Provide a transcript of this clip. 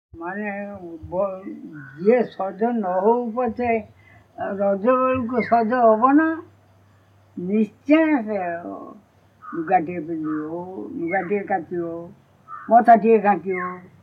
ମାନେ ଯିଏ ସଜ ନ ହଉ ପଛେ ରଜ ବେଳକୁ ସଜ ହବ ନା ନିଶ୍ଚୟ ସେ ଲୁଗାଟିଏ ପିନ୍ଧିବ ଲୁଗାଟିଏ କାଚିବ ମଥାଟିଏ ଘାଙ୍କିବ